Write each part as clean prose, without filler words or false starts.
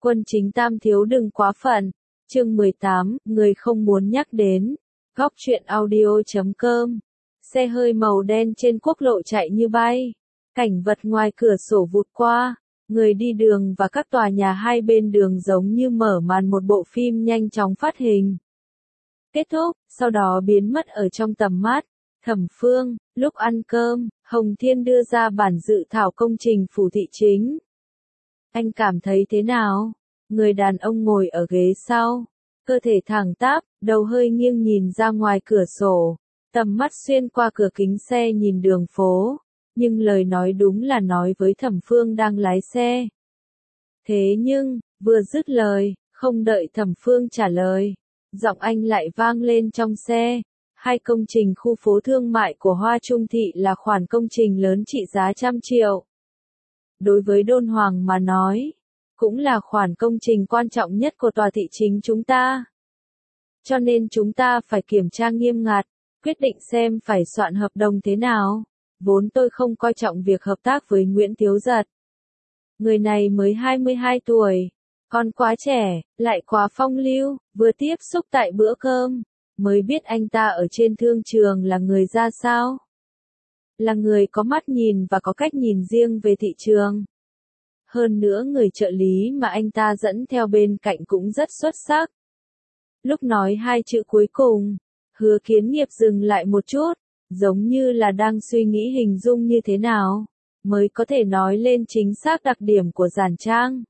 Quân chính tam thiếu đừng quá phận. Chương 18, người không muốn nhắc đến. Góc truyện audio.com. Xe hơi màu đen trên quốc lộ chạy như bay. Cảnh vật ngoài cửa sổ vụt qua. Người đi đường và các tòa nhà hai bên đường giống như mở màn một bộ phim nhanh chóng phát hình. Kết thúc, sau đó biến mất ở trong tầm mắt. Thẩm Phương, lúc ăn cơm, Hồng Thiên đưa ra bản dự thảo công trình phủ thị chính. Anh cảm thấy thế nào? Người đàn ông ngồi ở ghế sau, cơ thể thẳng tắp, đầu hơi nghiêng nhìn ra ngoài cửa sổ, tầm mắt xuyên qua cửa kính xe nhìn đường phố, nhưng lời nói đúng là nói với Thẩm Phương đang lái xe. Thế nhưng, vừa dứt lời, không đợi Thẩm Phương trả lời, giọng anh lại vang lên trong xe. Hai công trình khu phố thương mại của Hoa Trung Thị là khoản công trình lớn trị giá trăm triệu. Đối với Đôn Hoàng mà nói, cũng là khoản công trình quan trọng nhất của tòa thị chính chúng ta. Cho nên chúng ta phải kiểm tra nghiêm ngặt, quyết định xem phải soạn hợp đồng thế nào. Vốn tôi không coi trọng việc hợp tác với Nguyễn Thiếu Giật. Người này mới 22 tuổi, còn quá trẻ, lại quá phong lưu, vừa tiếp xúc tại bữa cơm, mới biết anh ta ở trên thương trường là người ra sao. Là người có mắt nhìn và có cách nhìn riêng về thị trường. Hơn nữa người trợ lý mà anh ta dẫn theo bên cạnh cũng rất xuất sắc. Lúc nói hai chữ cuối cùng, Hứa Kiến Nghiệp dừng lại một chút, giống như là đang suy nghĩ hình dung như thế nào, mới có thể nói lên chính xác đặc điểm của Giản Trang.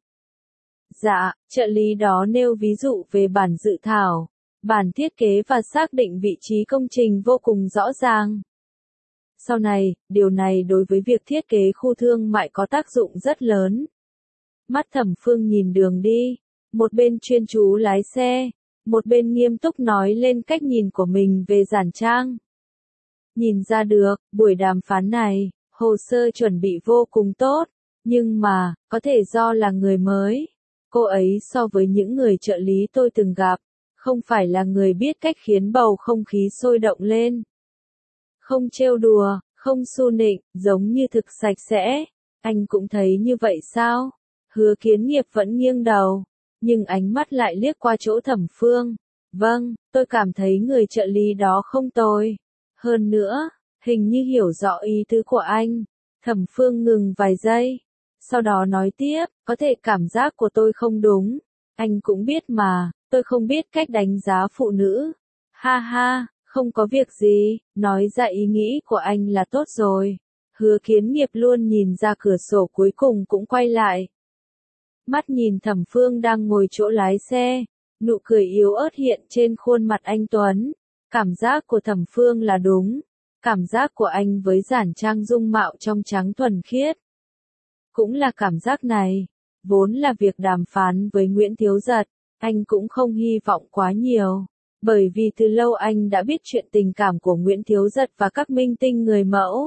Dạ, trợ lý đó nêu ví dụ về bản dự thảo, bản thiết kế và xác định vị trí công trình vô cùng rõ ràng. Sau này, điều này đối với việc thiết kế khu thương mại có tác dụng rất lớn. Mắt Thẩm Phương nhìn đường đi, một bên chuyên chú lái xe, một bên nghiêm túc nói lên cách nhìn của mình về Giản Trang. Nhìn ra được, buổi đàm phán này, hồ sơ chuẩn bị vô cùng tốt, nhưng mà, có thể do là người mới. Cô ấy so với những người trợ lý tôi từng gặp, không phải là người biết cách khiến bầu không khí sôi động lên. Không trêu đùa, không xu nịnh, giống như thực sạch sẽ. Anh cũng thấy như vậy sao? Hứa Kiến Nghiệp vẫn nghiêng đầu, nhưng ánh mắt lại liếc qua chỗ Thẩm Phương. Vâng, tôi cảm thấy người trợ lý đó không tồi. Hơn nữa, hình như hiểu rõ ý tứ của anh. Thẩm Phương ngừng vài giây, sau đó nói tiếp, có thể cảm giác của tôi không đúng. Anh cũng biết mà, tôi không biết cách đánh giá phụ nữ. Ha ha, không có việc gì, nói ra ý nghĩ của anh là tốt rồi. Hứa Kiến Nghiệp luôn nhìn ra cửa sổ cuối cùng cũng quay lại. Mắt nhìn Thẩm Phương đang ngồi chỗ lái xe, nụ cười yếu ớt hiện trên khuôn mặt anh Tuấn. Cảm giác của Thẩm Phương là đúng, cảm giác của anh với Giản Trang dung mạo trong trắng thuần khiết. Cũng là cảm giác này, vốn là việc đàm phán với Nguyễn Thiếu Giật, anh cũng không hy vọng quá nhiều, bởi vì từ lâu anh đã biết chuyện tình cảm của Nguyễn Thiếu Giật và các minh tinh người mẫu.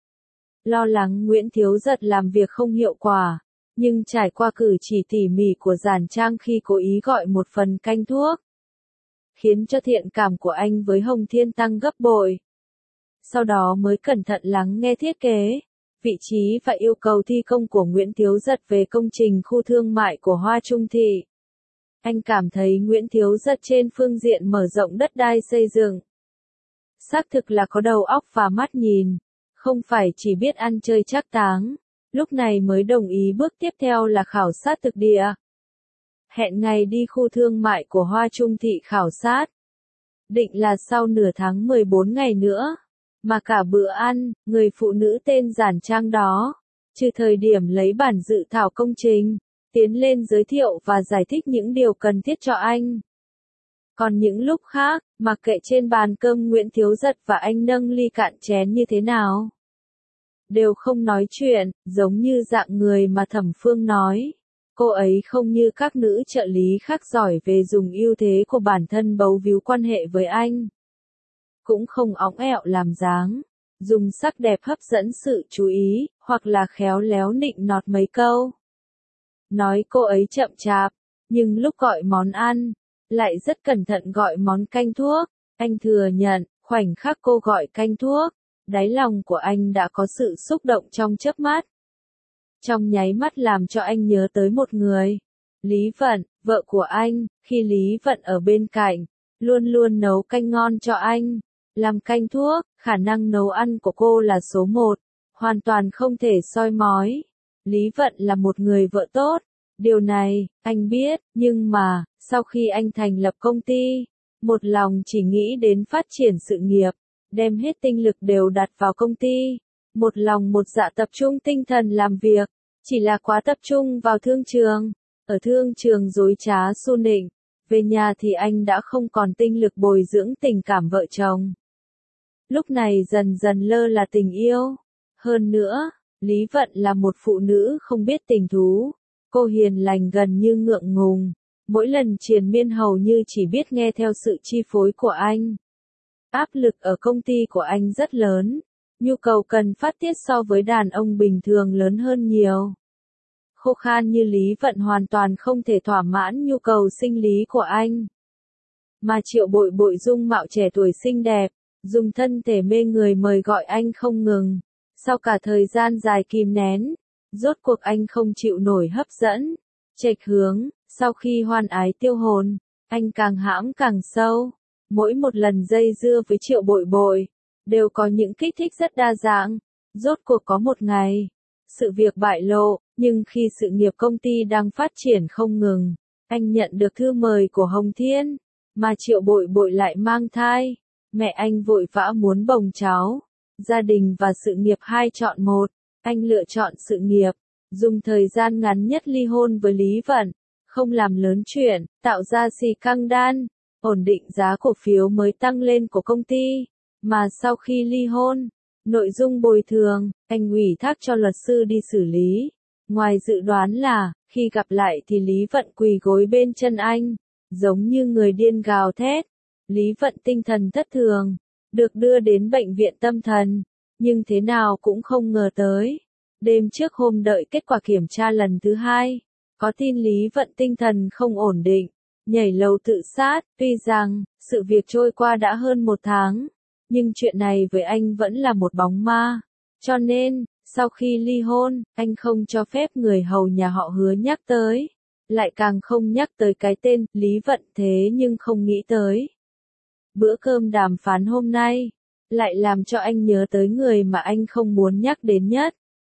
Lo lắng Nguyễn Thiếu Giật làm việc không hiệu quả, nhưng trải qua cử chỉ tỉ mỉ của Giản Trang khi cố ý gọi một phần canh thuốc, khiến cho thiện cảm của anh với Hồng Thiên tăng gấp bội. Sau đó mới cẩn thận lắng nghe thiết kế, vị trí và yêu cầu thi công của Nguyễn Thiếu Giật về công trình khu thương mại của Hoa Trung Thị. Anh cảm thấy Nguyễn Thiếu Giật trên phương diện mở rộng đất đai xây dựng, xác thực là có đầu óc và mắt nhìn, không phải chỉ biết ăn chơi trác táng. Lúc này mới đồng ý bước tiếp theo là khảo sát thực địa. Hẹn ngày đi khu thương mại của Hoa Trung Thị khảo sát. Định là sau nửa tháng 14 ngày nữa. Mà cả bữa ăn, người phụ nữ tên Giản Trang đó, trừ thời điểm lấy bản dự thảo công trình, tiến lên giới thiệu và giải thích những điều cần thiết cho anh. Còn những lúc khác, mặc kệ trên bàn cơm Nguyễn Thiếu Giật và anh nâng ly cạn chén như thế nào, đều không nói chuyện, giống như dạng người mà Thẩm Phương nói. Cô ấy không như các nữ trợ lý khác giỏi về dùng ưu thế của bản thân bấu víu quan hệ với anh. Cũng không óng ẹo làm dáng, dùng sắc đẹp hấp dẫn sự chú ý, hoặc là khéo léo nịnh nọt mấy câu. Nói cô ấy chậm chạp, nhưng lúc gọi món ăn, lại rất cẩn thận gọi món canh thuốc. Anh thừa nhận, khoảnh khắc cô gọi canh thuốc, đáy lòng của anh đã có sự xúc động trong chớp mắt. Trong nháy mắt làm cho anh nhớ tới một người. Lý Vận, vợ của anh, khi Lý Vận ở bên cạnh, luôn luôn nấu canh ngon cho anh. Làm canh thuốc, khả năng nấu ăn của cô là số 1, hoàn toàn không thể soi mói. Lý Vận là một người vợ tốt, điều này, anh biết, nhưng mà, sau khi anh thành lập công ty, một lòng chỉ nghĩ đến phát triển sự nghiệp, đem hết tinh lực đều đặt vào công ty, một lòng một dạ tập trung tinh thần làm việc, chỉ là quá tập trung vào thương trường. Ở thương trường dối trá xu nịnh, về nhà thì anh đã không còn tinh lực bồi dưỡng tình cảm vợ chồng. Lúc này dần dần lơ là tình yêu. Hơn nữa, Lý Vận là một phụ nữ không biết tình thú. Cô hiền lành gần như ngượng ngùng. Mỗi lần triền miên hầu như chỉ biết nghe theo sự chi phối của anh. Áp lực ở công ty của anh rất lớn. Nhu cầu cần phát tiết so với đàn ông bình thường lớn hơn nhiều. Khô khan như Lý Vận hoàn toàn không thể thỏa mãn nhu cầu sinh lý của anh. Mà Triệu Bội Bội dung mạo trẻ tuổi xinh đẹp, dùng thân thể mê người mời gọi anh không ngừng. Sau cả thời gian dài kìm nén, rốt cuộc anh không chịu nổi hấp dẫn. Chệch hướng, sau khi hoan ái tiêu hồn, anh càng hãm càng sâu. Mỗi một lần dây dưa với Triệu Bội Bội, đều có những kích thích rất đa dạng. Rốt cuộc có một ngày, sự việc bại lộ, nhưng khi sự nghiệp công ty đang phát triển không ngừng, anh nhận được thư mời của Hồng Thiên, mà Triệu Bội Bội lại mang thai. Mẹ anh vội vã muốn bồng cháu, gia đình và sự nghiệp hai chọn một, anh lựa chọn sự nghiệp, dùng thời gian ngắn nhất ly hôn với Lý Vận, không làm lớn chuyện, tạo ra xì căng đan, ổn định giá cổ phiếu mới tăng lên của công ty, mà sau khi ly hôn, nội dung bồi thường, anh ủy thác cho luật sư đi xử lý. Ngoài dự đoán là, khi gặp lại thì Lý Vận quỳ gối bên chân anh, giống như người điên gào thét. Lý Vận tinh thần thất thường, được đưa đến bệnh viện tâm thần, nhưng thế nào cũng không ngờ tới. Đêm trước hôm đợi kết quả kiểm tra lần thứ 2, có tin Lý Vận tinh thần không ổn định, nhảy lầu tự sát. Tuy rằng, sự việc trôi qua đã hơn 1 tháng, nhưng chuyện này với anh vẫn là một bóng ma. Cho nên, sau khi ly hôn, anh không cho phép người hầu nhà họ Hứa nhắc tới, lại càng không nhắc tới cái tên Lý Vận. Thế nhưng không nghĩ tới, bữa cơm đàm phán hôm nay, lại làm cho anh nhớ tới người mà anh không muốn nhắc đến nhất.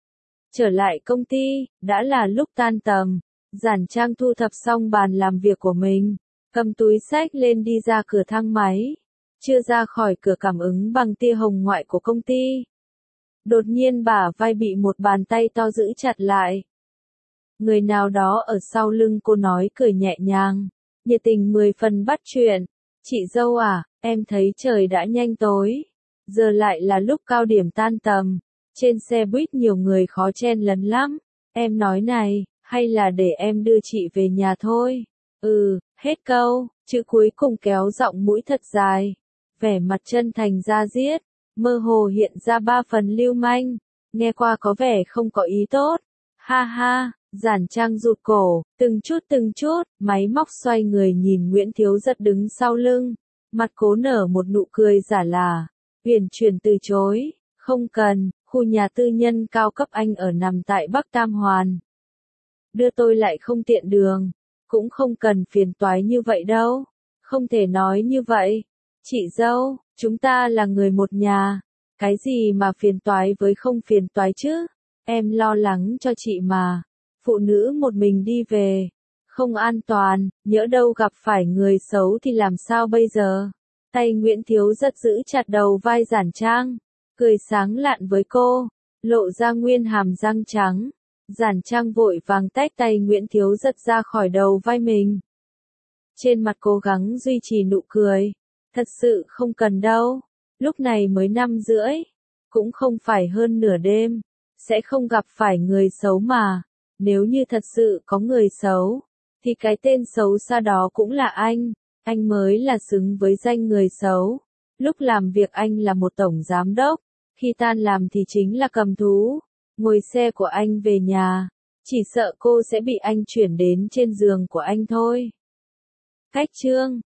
Trở lại công ty, đã là lúc tan tầm, Giản Trang thu thập xong bàn làm việc của mình, cầm túi xách lên đi ra cửa thang máy. Chưa ra khỏi cửa cảm ứng bằng tia hồng ngoại của công ty. Đột nhiên bả vai bị một bàn tay to giữ chặt lại. Người nào đó ở sau lưng cô nói cười nhẹ nhàng, nhiệt tình 10 phần bắt chuyện. Chị dâu à, em thấy trời đã nhanh tối. Giờ lại là lúc cao điểm tan tầm. Trên xe buýt nhiều người khó chen lấn lắm. Em nói này, hay là để em đưa chị về nhà thôi. Hết câu, chữ cuối cùng kéo giọng mũi thật dài. Vẻ mặt chân thành da diết, mơ hồ hiện ra 3 phần lưu manh, nghe qua có vẻ không có ý tốt. Ha ha, Giản Trang rụt cổ, từng chút, máy móc xoay người nhìn Nguyễn Thiếu Giật đứng sau lưng, mặt cố nở một nụ cười giả là, uyển chuyển từ chối, không cần, khu nhà tư nhân cao cấp anh ở nằm tại Bắc Tam Hoàn. Đưa tôi lại không tiện đường, cũng không cần phiền toái như vậy đâu, không thể nói như vậy. Chị dâu, chúng ta là người một nhà, cái gì mà phiền toái với không phiền toái chứ, em lo lắng cho chị mà, phụ nữ một mình đi về, không an toàn, nhỡ đâu gặp phải người xấu thì làm sao bây giờ. Tay Nguyễn Thiếu Giật giữ chặt đầu vai Giản Trang, cười sáng lạn với cô, lộ ra nguyên hàm răng trắng. Giản Trang vội vàng tách tay Nguyễn Thiếu Giật ra khỏi đầu vai mình. Trên mặt cố gắng duy trì nụ cười. Thật sự không cần đâu, lúc này mới 5:30, cũng không phải hơn nửa đêm, sẽ không gặp phải người xấu mà, nếu như thật sự có người xấu, thì cái tên xấu xa đó cũng là anh mới là xứng với danh người xấu. Lúc làm việc anh là một tổng giám đốc, khi tan làm thì chính là cầm thú, ngồi xe của anh về nhà, chỉ sợ cô sẽ bị anh chuyển đến trên giường của anh thôi. Cách chương